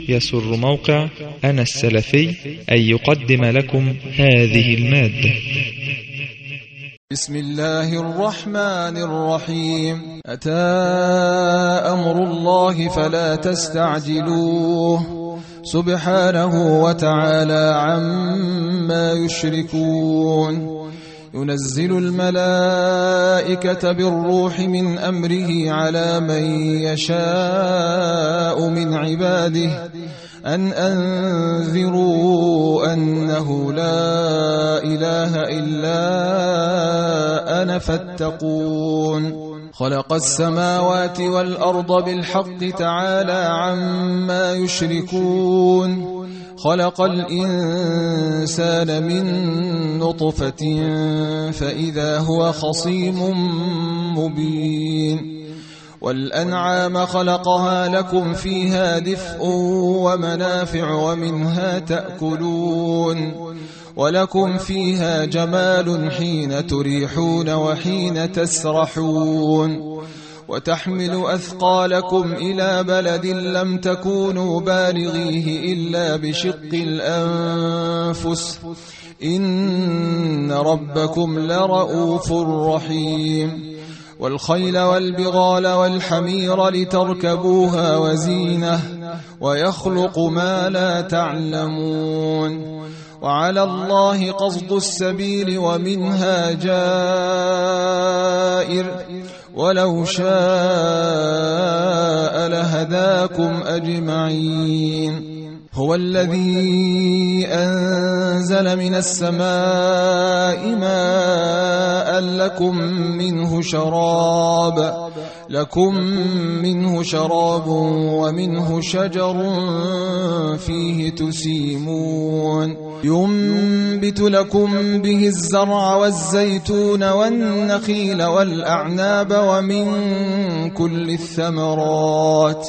يسر موقع أنا السلفي أن يقدم لكم هذه المادة. بسم الله الرحمن الرحيم. أتى أمر الله فلا تستعجلوه سبحانه وتعالى عما يشركون. ينزل الملائكة بالروح من أمره على من يشاء من عباده أن أنذروا أنه لا إله إلا أنا فاتقون. خلق السماوات والأرض بالحق تعالى عما يشركون. خلق الإنسان من نطفة فإذا هو خصيم مبين. والأنعام خلقها لكم فيها دفء ومنافع ومنها تأكلون ولكم فيها جمال حين تريحون وحين تسرحون. وتحمل أثقالكم إلى بلد لم تكونوا بالغيه إلا بشق الأنفس إن ربكم لرؤوف رحيم. والخيل والبغال والحمير لتركبوها وزينة ويخلق ما لا تعلمون. وعلى الله قصد السبيل ومنها جائر ولو شاء لهداكم أجمعين. هو الذي أنزل من السماء ماء لكم منه شراب ومنه شجر فيه تسيمون. ينبت لكم به الزرع والزيتون والنخيل والأعناب ومن كل الثمرات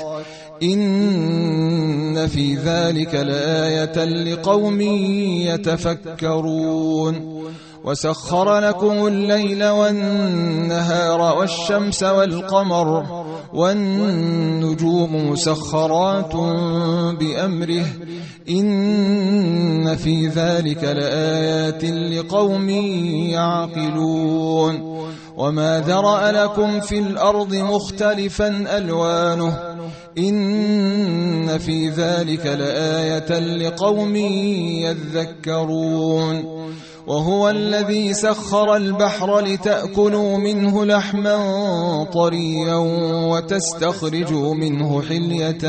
إن في ذلك لآية لقوم يتفكرون. وسخر لكم الليل والنهار والشمس والقمر والنجوم مسخرات بأمره إن في ذلك لآيات لقوم يعقلون. وما ذرأ لكم في الأرض مختلفا ألوانه إن في ذلك لآية لقوم يذكرون. وهو الذي سخر البحر لتأكلوا منه لحما طريا وتستخرجوا منه حلية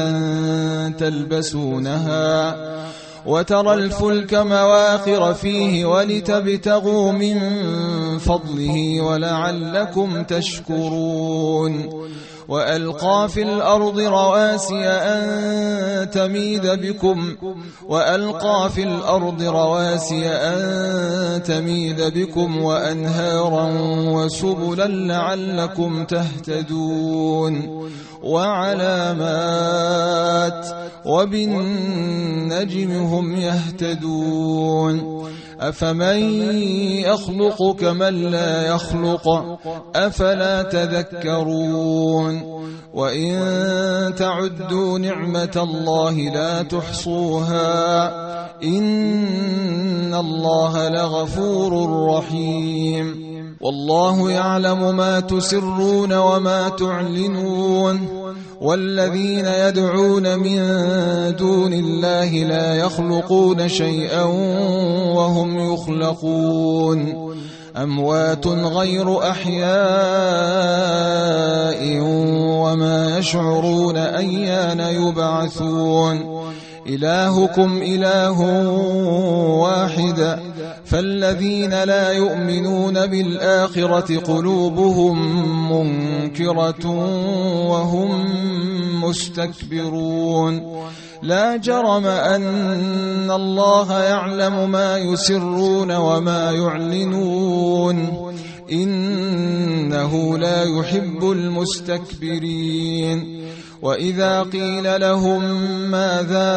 تلبسونها وترى الفلك مواخر فيه ولتبتغوا من فضله ولعلكم تشكرون. وألقى في الأرض رواسي أن تميد بكم وأنهارا وسبلا لعلكم تهتدون. وعلامات وبالنجم هم يهتدون. أفمن يخلق كمن لا يخلق أفلا تذكرون. وإن تعدوا نعمة الله لا تحصوها إن الله لغفور رحيم. والله يعلم ما تسرون وما تعلنون. والذين يدعون من دون الله لا يخلقون شيئا وهم يخلقون. أموات غير أحياء وما يشعرون أيان يبعثون. إلهكم إله واحد فالذين لا يؤمنون بالآخرة قلوبهم منكرة وهم مستكبرون. لا جرم أن الله يعلم ما يسرون وما يعلنون إنه لا يحب المستكبرين. وإذا قيل لهم ماذا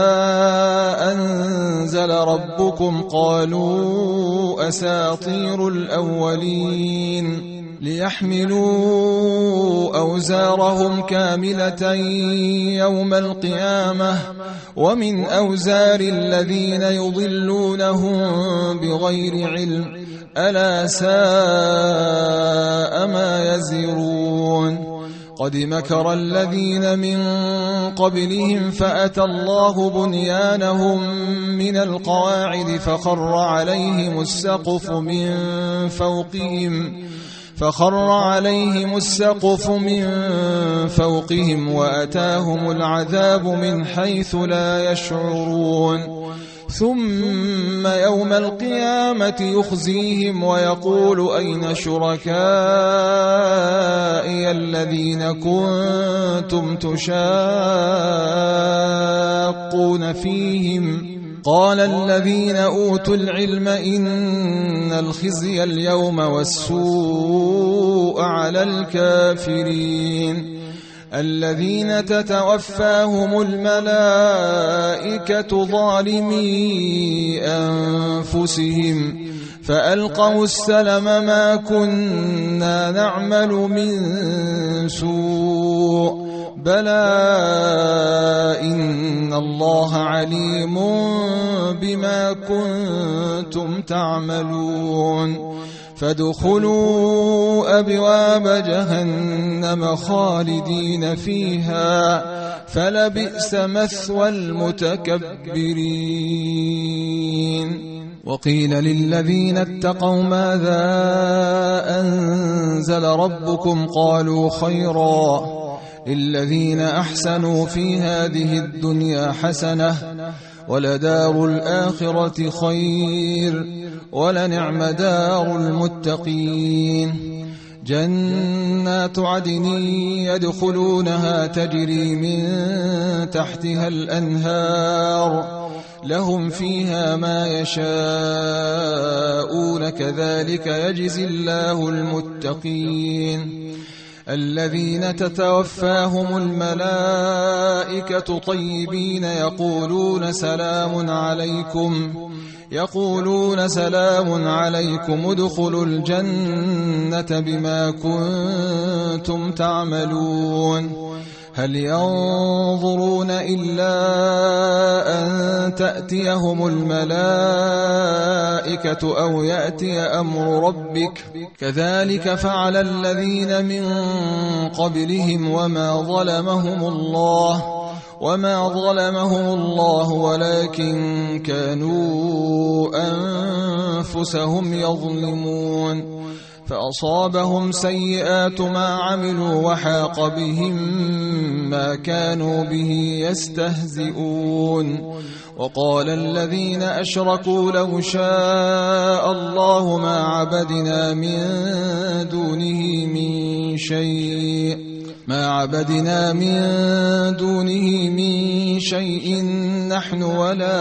أنزل ربكم قالوا أساطير الأولين ليحملوا أوزارهم كاملة يوم القيامة ومن أوزار الذين يضلونهم بغير علم ألا ساء ما يزرون قد مكر الذين من قبلهم فأتى الله بنيانهم من القواعد فخر عليهم السقف من فوقهم وأتاهم العذاب من حيث لا يشعرون ثم يوم القيامة يخزيهم ويقول أين شركائي الذين كنتم تشاقون فيهم قال الذين أوتوا العلم إن الخزي اليوم والسوء على الكافرين الذين تتوفاهم الملائكة ظالمي أنفسهم فألقوا السلم ما كنا نعمل من سوء بلى إن الله عليم بما كنتم تعملون فادخلوا أبواب جهنم خالدين فيها فلبئس مثوى المتكبرين وقيل للذين اتقوا ماذا أنزل ربكم قالوا خيرا للذين أحسنوا في هذه الدنيا حسنة ولدار الآخرة خير ولنعم دار المتقين جنات عدن يدخلونها تجري من تحتها الأنهار لهم فيها ما يشاءون كذلك يجزي الله المتقين الذين تتوفاهم الملائكة طيبين يقولون سلام عليكم ادخلوا الجنة بما كنتم تعملون هل ينظرون إلا أن تأتيهم الملائكة أو يأتي أمر ربك كذلك فعل الذين من قبلهم وما ظلمهم الله ولكن كانوا أنفسهم يظلمون فأصابهم سيئات ما عملوا وحاق بهم ما كانوا به يستهزئون وقال الذين أشركوا لو شاء الله ما عبدنا من دونه من شيء نحن ولا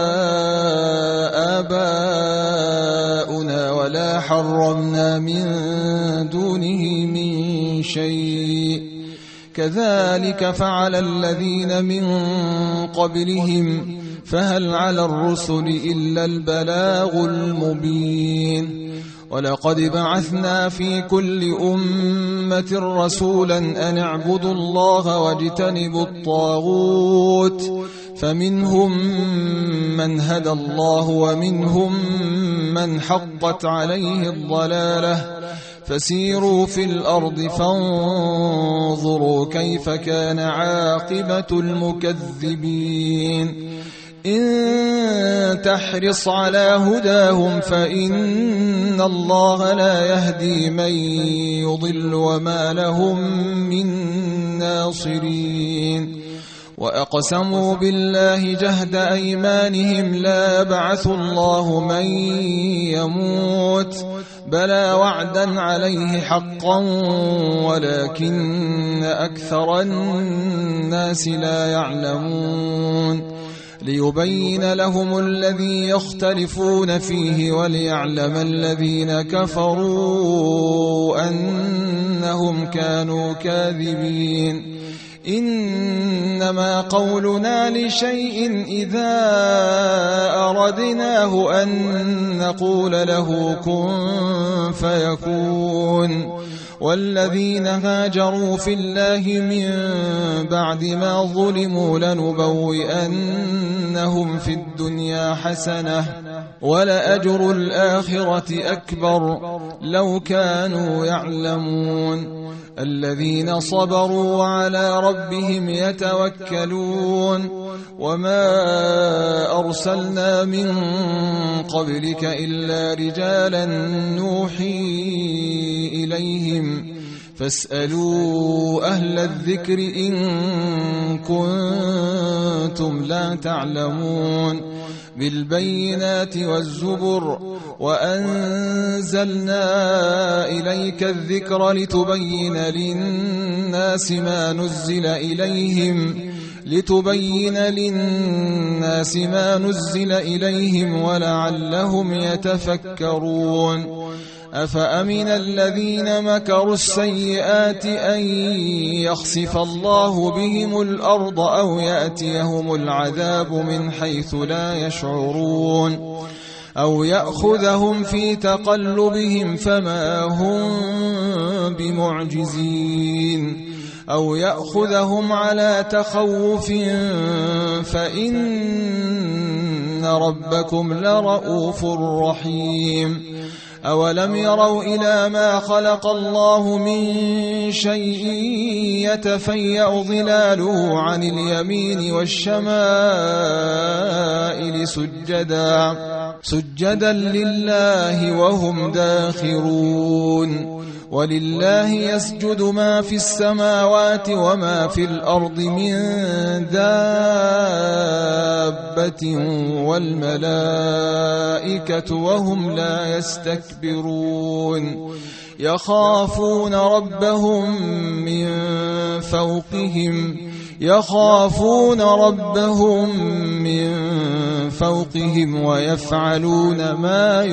آباؤنا ولا حرمنا من دونه من شيء كذلك فعل الذين من قبلهم فهل على الرسل إلا البلاغ المبين ولقد بعثنا في كل أمة رسولا أن اعبدوا الله واجتنبوا الطاغوت فمنهم من هدى الله ومنهم من حقت عليه الضلالة فسيروا في الأرض فانظروا كيف كان عاقبة المكذبين إن تحرص على هداهم فإن الله لا يهدي من يضل وما لهم من ناصرين وأقسموا بالله جهد أيمانهم لا يبعث الله من يموت بلى وعدا عليه حقا ولكن أكثر الناس لا يعلمون ليبين لهم الذي يختلفون فيه وليعلم الذين كفروا أنهم كانوا كاذبين إنما قولنا لشيء إذا أردناه أن نقول له كن فيكون والذين هاجروا في الله من بعد ما ظلموا لنبوئنهم في الدنيا حسنة ولأجر الآخرة أكبر لو كانوا يعلمون الذين صبروا وعلى ربهم يتوكلون وما أرسلنا من قبلك إلا رجالا نوحي إليهم فاسألوا أهل الذكر إن كنتم لا تعلمون بالبينات والزبر وأنزلنا إليك الذكر لتبين للناس ما نزل إليهم ولعلهم يتفكرون أفأمن الذين مكروا السيئات أن يخسف الله بهم الأرض أو يأتيهم العذاب من حيث لا يشعرون أو يأخذهم في تقلبهم فما هم بمعجزين أو يأخذهم على تخوف فإن ربكم لرؤوف رحيم أولم يروا إلى ما خلق الله من شيء يتفيأ ظلاله عن اليمين والشمائل سجدا لله وهم داخرون ولله يسجد ما في السماوات وما في الأرض من دابة والملائكة وهم لا يستكبرون يخافون ربهم من فوقهم ويفعلون ما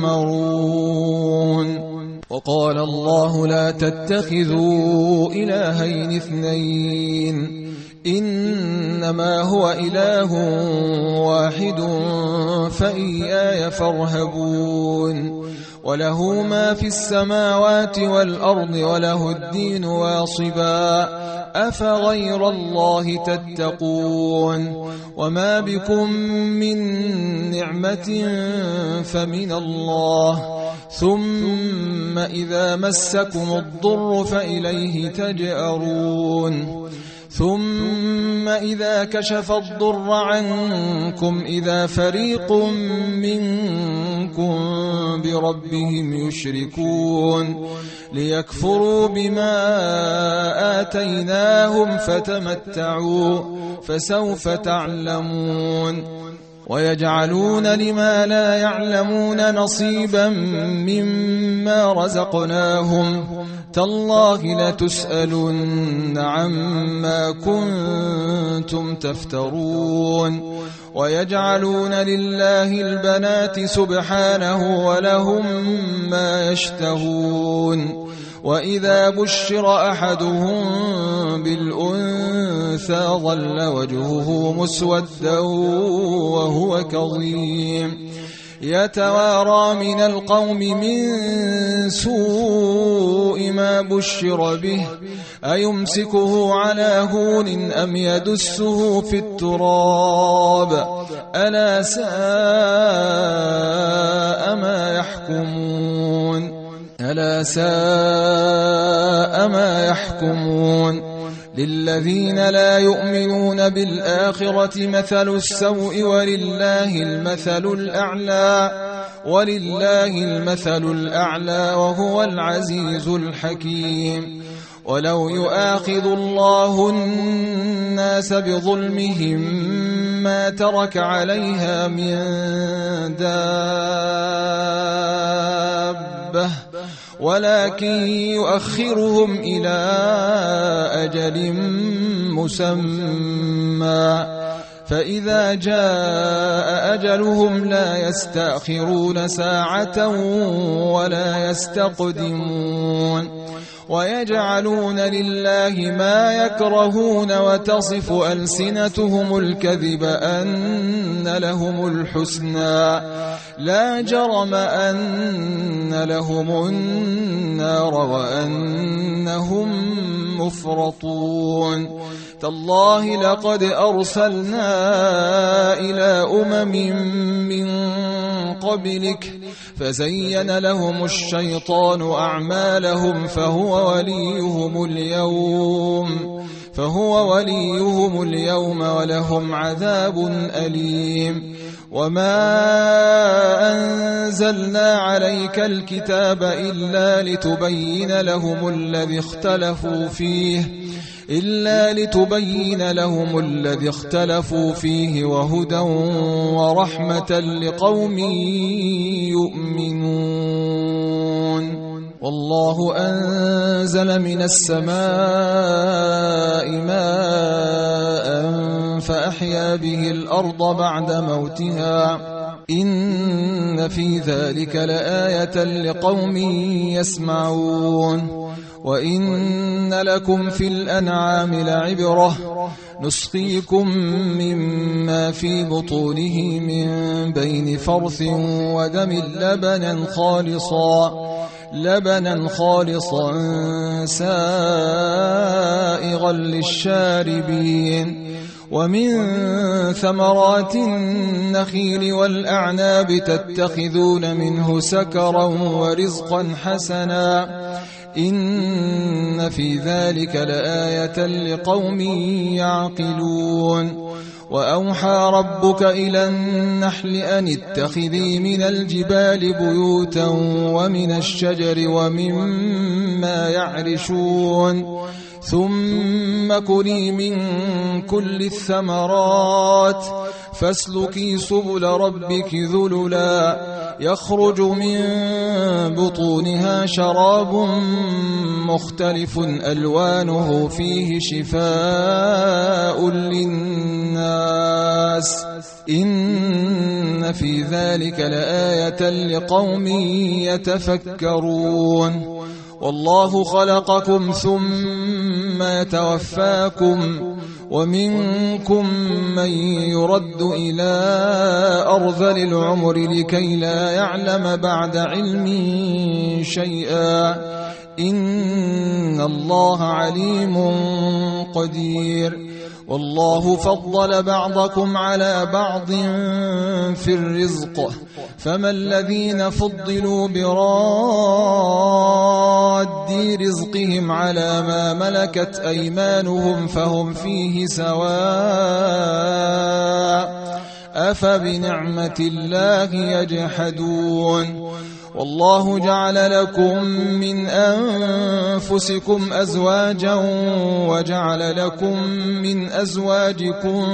يؤمرون وقال الله لا تتخذوا إلهين اثنين إنما هو إله واحد فإياي فارهبون وله ما في السماوات والأرض وله الدين واصبا أفغير الله تتقون وما بكم من نعمة فمن الله ثم إذا مسكم الضر فإليه تجأرون ثم إذا كشف الضر عنكم إذا فريق منكم بربهم يشركون ليكفروا بما آتيناهم فتمتعوا فسوف تعلمون ويجعلون لما لا يعلمون نصيبا مما رزقناهم تالله لتسألن عما كنتم تفترون ويجعلون لله البنات سبحانه ولهم ما يشتهون وإذا بشر أحدهم بالأنثى ظل وجهه مسودا وهو كظيم يتوارى من القوم من سوء ما بشر به أيمسكه على هون أم يدسه في التراب ألا ساء ما يحكمون للذين لا يؤمنون بالآخرة مثل السوء ولله المثل الأعلى وهو العزيز الحكيم ولو يؤاخذ الله الناس بظلمهم ما ترك عليها من دابة ولكن يؤخرهم إلى أجل مسمى فإذا جاء أجلهم لا يستأخرون ساعة ولا يستقدمون ويجعلون لله ما يكرهون وتصف ألسنتهم الكذب أن لهم الحسنى لا جرم أن لهم النار وأنهم مفرطون تالله لقد أرسلنا إلى من قبلك فزين لهم الشيطان أعمالهم فهو وليهم اليوم ولهم عذاب أليم وما أنزلنا عليك الكتاب إلا لتبين لهم الذي اختلفوا فيه وهدى ورحمة لقوم يؤمنون والله أنزل من السماء ماء فأحيا به الأرض بعد موتها إن في ذلك لآية لقوم يسمعون وإن لكم في الأنعام لعبرة نسقيكم مما في بطونه من بين فرث ودم لبنا خالصا سائغا للشاربين ومن ثمرات النخيل والأعناب تتخذون منه سكرا ورزقا حسنا إن في ذلك لآية لقوم يعقلون وأوحى ربك إلى النحل أن اتخذي من الجبال بيوتا ومن الشجر ومما يعرشون ثم كلي من كل الثمرات فاسلكي سبل ربك ذللا يخرج من بطونها شراب مختلف ألوانه فيه شفاء للناس إن في ذلك لآية لقوم يتفكرون والله خلقكم ثم يتوفاكم ومنكم من يرد إلى أرذل العمر لكي لا يعلم بعد علم شيئا إن الله عليم قدير والله فضل بعضكم على بعض في الرزق فما الذين فضلوا براد رزقهم على ما ملكت أيمانهم فهم فيه سواء أفبنعمة الله يجحدون والله جعل لكم من أنفسكم أزواجا وجعل لكم من أزواجكم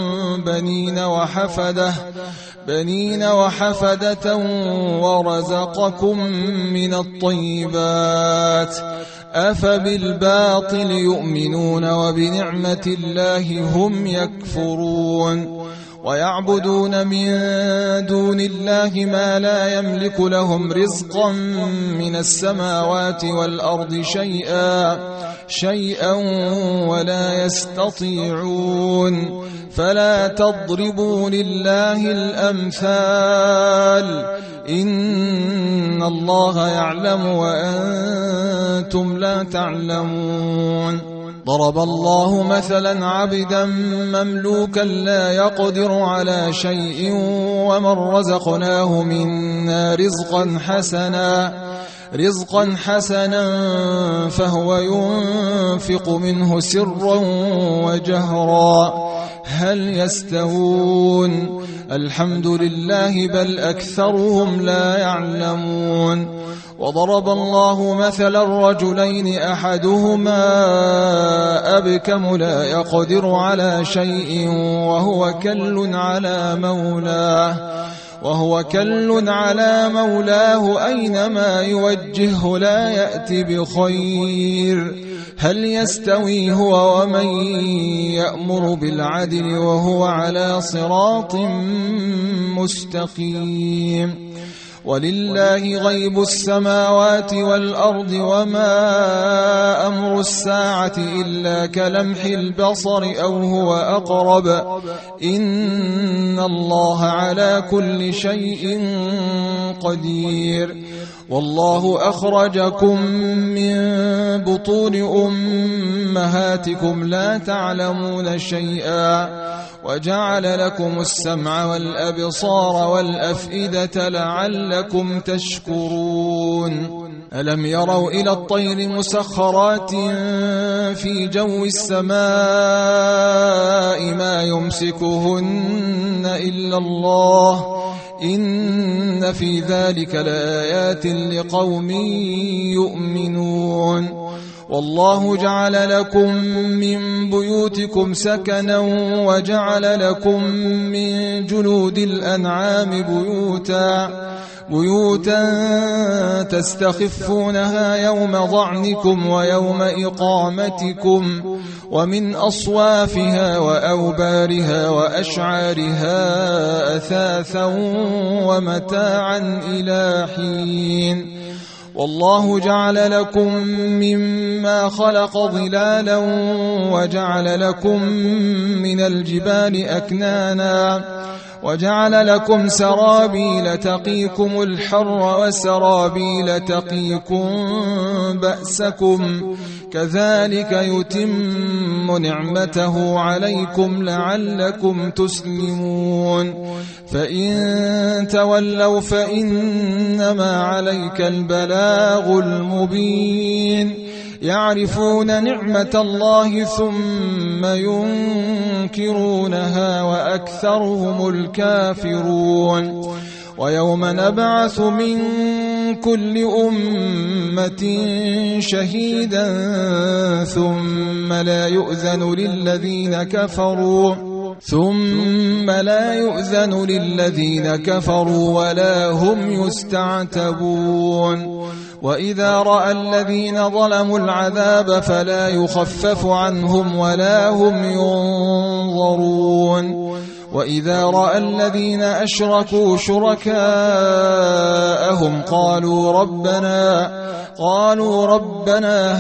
بنين وحفدة ورزقكم من الطيبات أفبالباطل يؤمنون وبنعمة الله هم يكفرون ويعبدون من دون الله ما لا يملك لهم رزقا من السماوات والأرض شيئا ولا يستطيعون فلا تضربوا لله الأمثال إن الله يعلم وأنتم لا تعلمون ضرب الله مثلا عبدا مملوكا لا يقدر على شيء ومن رزقناه منا رزقا حسنا فهو ينفق منه سرا وجهرا هل يستوون الحمد لله بل أكثرهم لا يعلمون وضرب الله مثلا رجلين أحدهما أبكم لا يقدر على شيء وهو كل على مولاه أينما يوجهه لا يأتي بخير هل يستوي هو ومن يأمر بالعدل وهو على صراط مستقيم ولله غيب السماوات والأرض وما أمر الساعة إلا كلمح البصر أو هو أقرب إن الله على كل شيء قدير والله أخرجكم من بطون أمهاتكم لا تعلمون شيئا وجعل لكم السمع والأبصار والأفئدة لعلكم تشكرون ألم يروا إلى الطير مسخرات في جو السماء ما يمسكهن إلا الله إن في ذلك لآيات لقوم يؤمنون والله جعل لكم من بيوتكم سكنا وجعل لكم من جلود الأنعام بيوتا تستخفونها يوم ظعنكم ويوم إقامتكم ومن أصوافها وأوبارها وأشعارها أثاثا ومتاعا إلى حين والله جعل لكم مما خلق ظلالا وجعل لكم من الجبال أكنانا وجعل لكم سرابيل تقيكم الحر وسرابيل تقيكم بأسكم كذلك يتم نعمته عليكم لعلكم تسلمون فإن تولوا فإنما عليك البلاغ المبين يعرفون نعمة الله ثم ينكرونها وأكثرهم الكافرون ويوم نبعث من كل أمة شهيدا ثم لا يؤذن للذين كفروا ولا هم يستعتبون وإذا رأى الذين ظلموا العذاب فلا يخفف عنهم ولا هم ينظرون وإذا رأى الذين أشركوا شركاءهم قالوا ربنا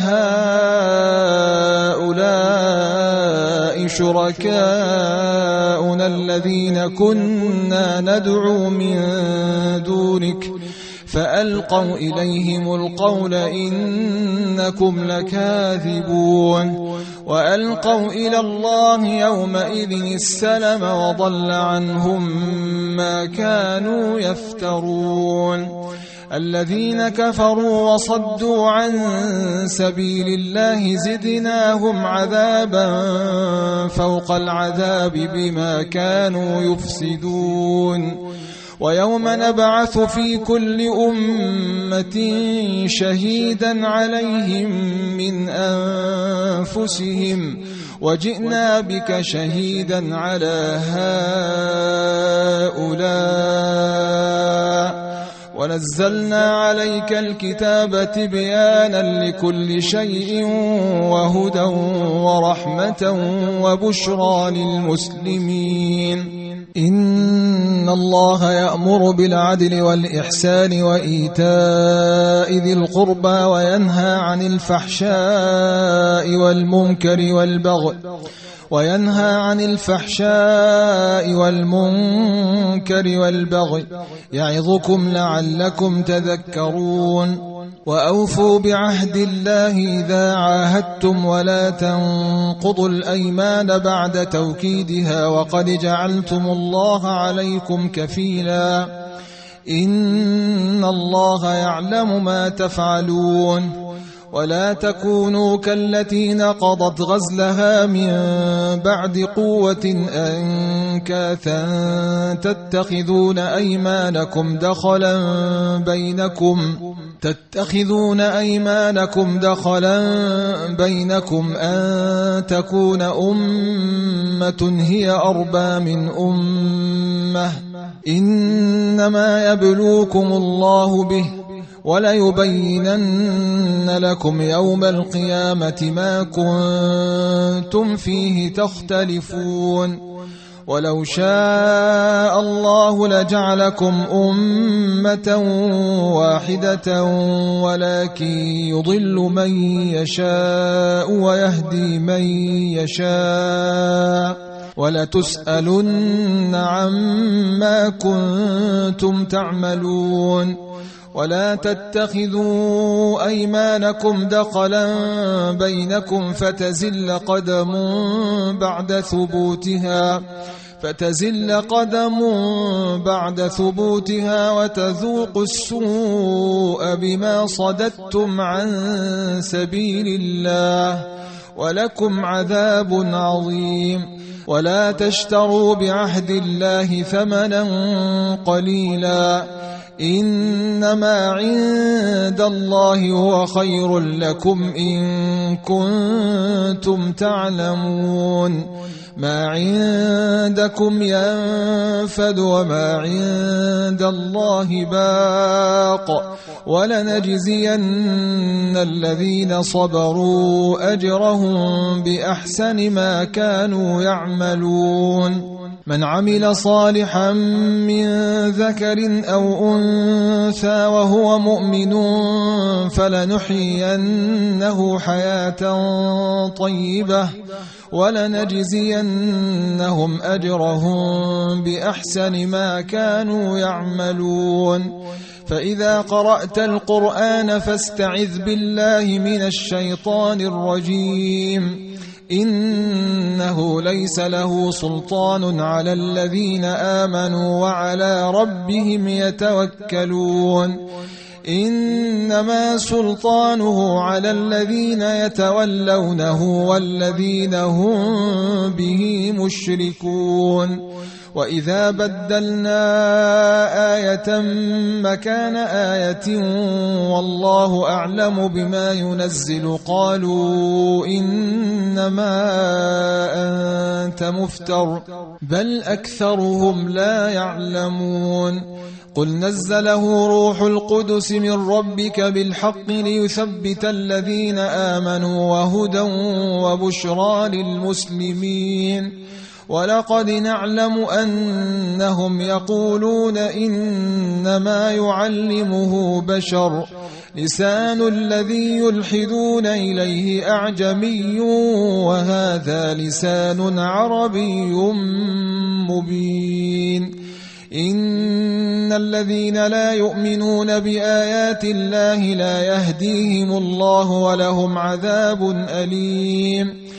هؤلاء شركاؤنا الذين كنا ندعو من دونك فألقوا إليهم القول إنكم لكاذبون وألقوا إلى الله يومئذ السلم وضل عنهم ما كانوا يفترون الذين كفروا وصدوا عن سبيل الله زدناهم عذابا فوق العذاب بما كانوا يفسدون ويوم نبعث في كل أمة شهيدا عليهم من أنفسهم وجئنا بك شهيدا على هؤلاء ونزلنا عليك الكتاب تبيانا لكل شيء وهدى ورحمة وبشرى للمسلمين إن الله يأمر بالعدل والإحسان وإيتاء ذي القربى وينهى عن الفحشاء والمنكر والبغي يعظكم لعلكم تذكرون وأوفوا بعهد الله إذا عاهدتم ولا تنقضوا الأيمان بعد توكيدها وقد جعلتم الله عليكم كفيلا إن الله يعلم ما تفعلون ولا تكونوا كالتي نقضت غزلها من بعد قوة أنكاثا تتخذون أيمانكم دخلا بينكم أن تكون أمة هي أربى من أمة إنما يبلوكم الله به وليبينن لكم يوم القيامة ما كنتم فيه تختلفون ولو شاء الله لجعلكم أمة واحدة ولكن يضل من يشاء ويهدي من يشاء ولتسألن عما كنتم تعملون ولا تتخذوا أيمانكم دخلا بينكم فتزل قدم بعد ثبوتها وتذوقوا السوء بما صددتم عن سبيل الله ولكم عذاب عظيم ولا تشتروا بعهد الله ثمنا قليلا إنما عند الله هو خير لكم إن كنتم تعلمون ما عندكم ينفد وما عند الله باق ولنجزين الذين صبروا أجرهم بأحسن ما كانوا يعملون من عمل صالحا من ذكر أو أنثى وهو مؤمن فلنحيينه حياة طيبة ولنجزينهم أجرهم بأحسن ما كانوا يعملون فإذا قرأت القرآن فاستعذ بالله من الشيطان الرجيم إنه ليس له سلطان على الذين آمنوا وعلى ربهم يتوكلون إنما سلطانه على الذين يتولونه والذين هم به مشركون وإذا بدلنا آية مكان آية والله أعلم بما ينزل قالوا إنما أنت مفتر بل أكثرهم لا يعلمون قل نزله روح القدس من ربك بالحق ليثبت الذين آمنوا وهدى وبشرى للمسلمين ولقد نعلم أنهم يقولون إنما يعلمه بشر لسان الذي يلحدون إليه أعجمي وهذا لسان عربي مبين إن الذين لا يؤمنون بآيات الله لا يهديهم الله ولهم عذاب أليم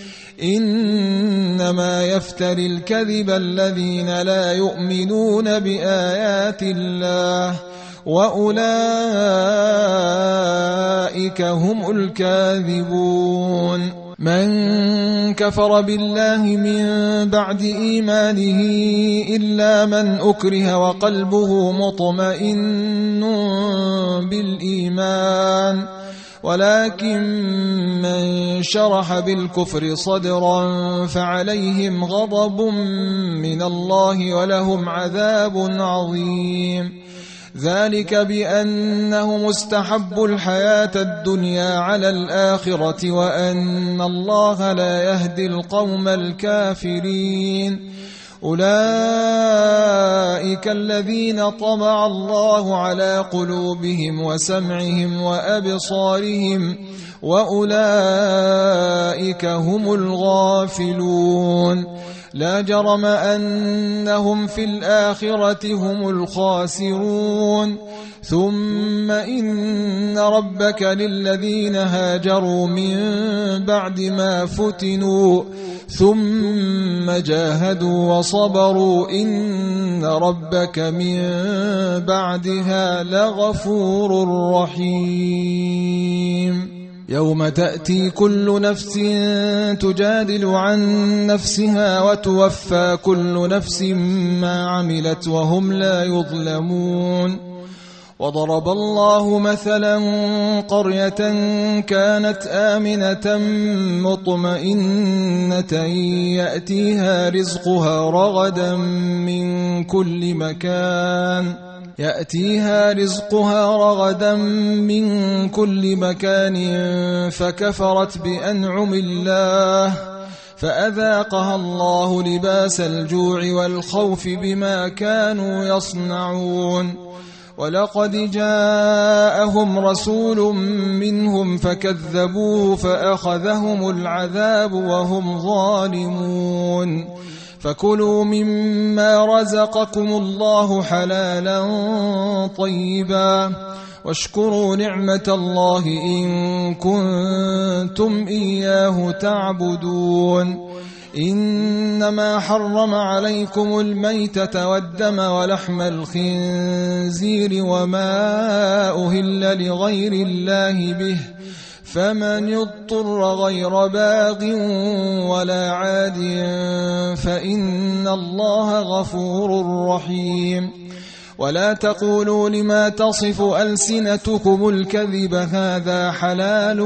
إنما يفتري الكذب الذين لا يؤمنون بآيات الله وأولئك هم الكاذبون من كفر بالله من بعد إيمانه إلا من أكره وقلبه مطمئن بالإيمان ولكن من شرح بالكفر صدرا فعليهم غضب من الله ولهم عذاب عظيم ذلك بأنهم استحبوا الحياة الدنيا على الآخرة وأن الله لا يهدي القوم الكافرين أولئك الذين طبع الله على قلوبهم وسمعهم وأبصارهم وأولئك هم الغافلون لا جرم أنهم في الآخرة هم الخاسرون ثم إن ربك للذين هاجروا من بعد ما فتنوا ثم جاهدوا وصبروا إن ربك من بعدها لغفور رحيم يوم تأتي كل نفس تجادل عن نفسها وتوفى كل نفس ما عملت وهم لا يظلمون وضرب الله مثلا قرية كانت آمنة مطمئنة يأتيها رزقها رغدا من كل مكان فكفرت بأنعم الله فأذاقها الله لباس الجوع والخوف بما كانوا يصنعون ولقد جاءهم رسول منهم فكذبوه فأخذهم العذاب وهم ظالمون فكلوا مما رزقكم الله حلالا طيبا واشكروا نعمة الله إن كنتم إياه تعبدون إنما حرم عليكم الميتة والدم ولحم الخنزير وما أهل لغير الله به فمن اضطر غير باغ ولا عاد فإن الله غفور رحيم ولا تقولوا لما تصف ألسنتكم الكذب هذا حلال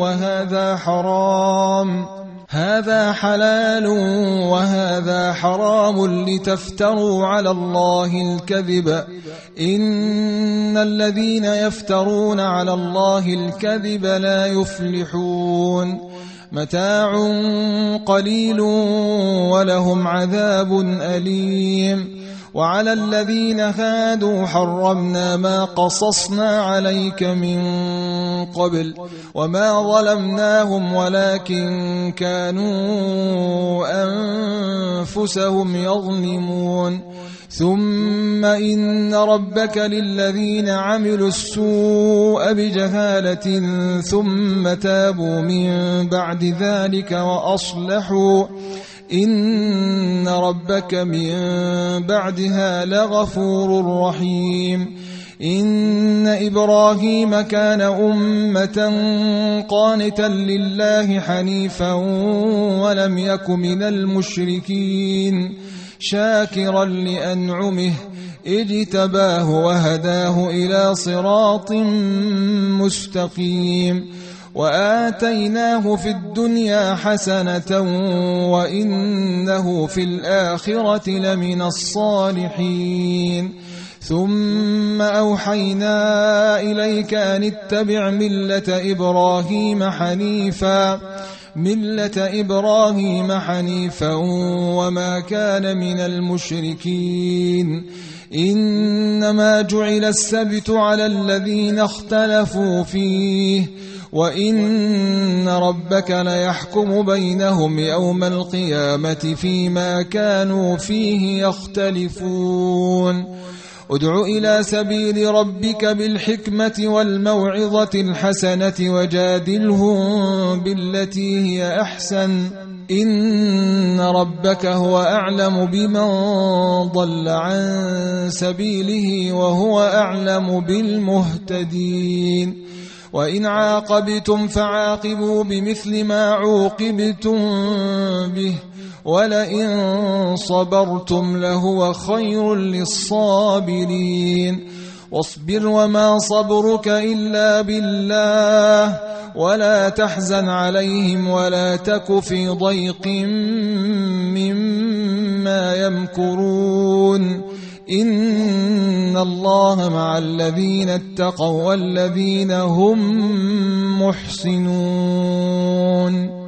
وهذا حرام لتفتروا على الله الكذب إن الذين يفترون على الله الكذب لا يفلحون متاع قليل ولهم عذاب أليم وعلى الذين هادوا حرمنا ما قصصنا عليك من قبل وما ظلمناهم ولكن كانوا أنفسهم يظلمون ثم إن ربك للذين عملوا السوء بجهالة ثم تابوا من بعد ذلك وأصلحوا إن ربك من بعدها لغفور رحيم إن إبراهيم كان أمة قانتا لله حنيفا ولم يك من المشركين شاكرا لأنعمه اجتباه وهداه إلى صراط مستقيم وآتيناه في الدنيا حسنة وإنه في الآخرة لمن الصالحين ثم أوحينا إليك أن اتبع ملة إبراهيم حنيفا وما كان من المشركين إنما جعل السبت على الذين اختلفوا فيه وإن ربك ليحكم بينهم يوم القيامة فيما كانوا فيه يختلفون ادع إلى سبيل ربك بالحكمة والموعظة الحسنة وجادلهم بالتي هي أحسن إن ربك هو أعلم بمن ضل عن سبيله وهو أعلم بالمهتدين وإن عاقبتم فعاقبوا بمثل ما عوقبتم به ولئن صبرتم لهو خير للصابرين واصبر وما صبرك إلا بالله ولا تحزن عليهم ولا تك في ضيق مما يمكرون إن الله مع الذين اتقوا والذين هم محسنون